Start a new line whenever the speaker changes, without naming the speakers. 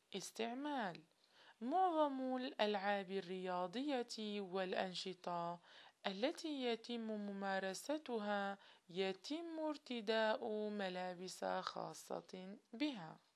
استعمال: معظم الألعاب الرياضية والأنشطة التي يتم ممارستها يتم ارتداء ملابس خاصة بها.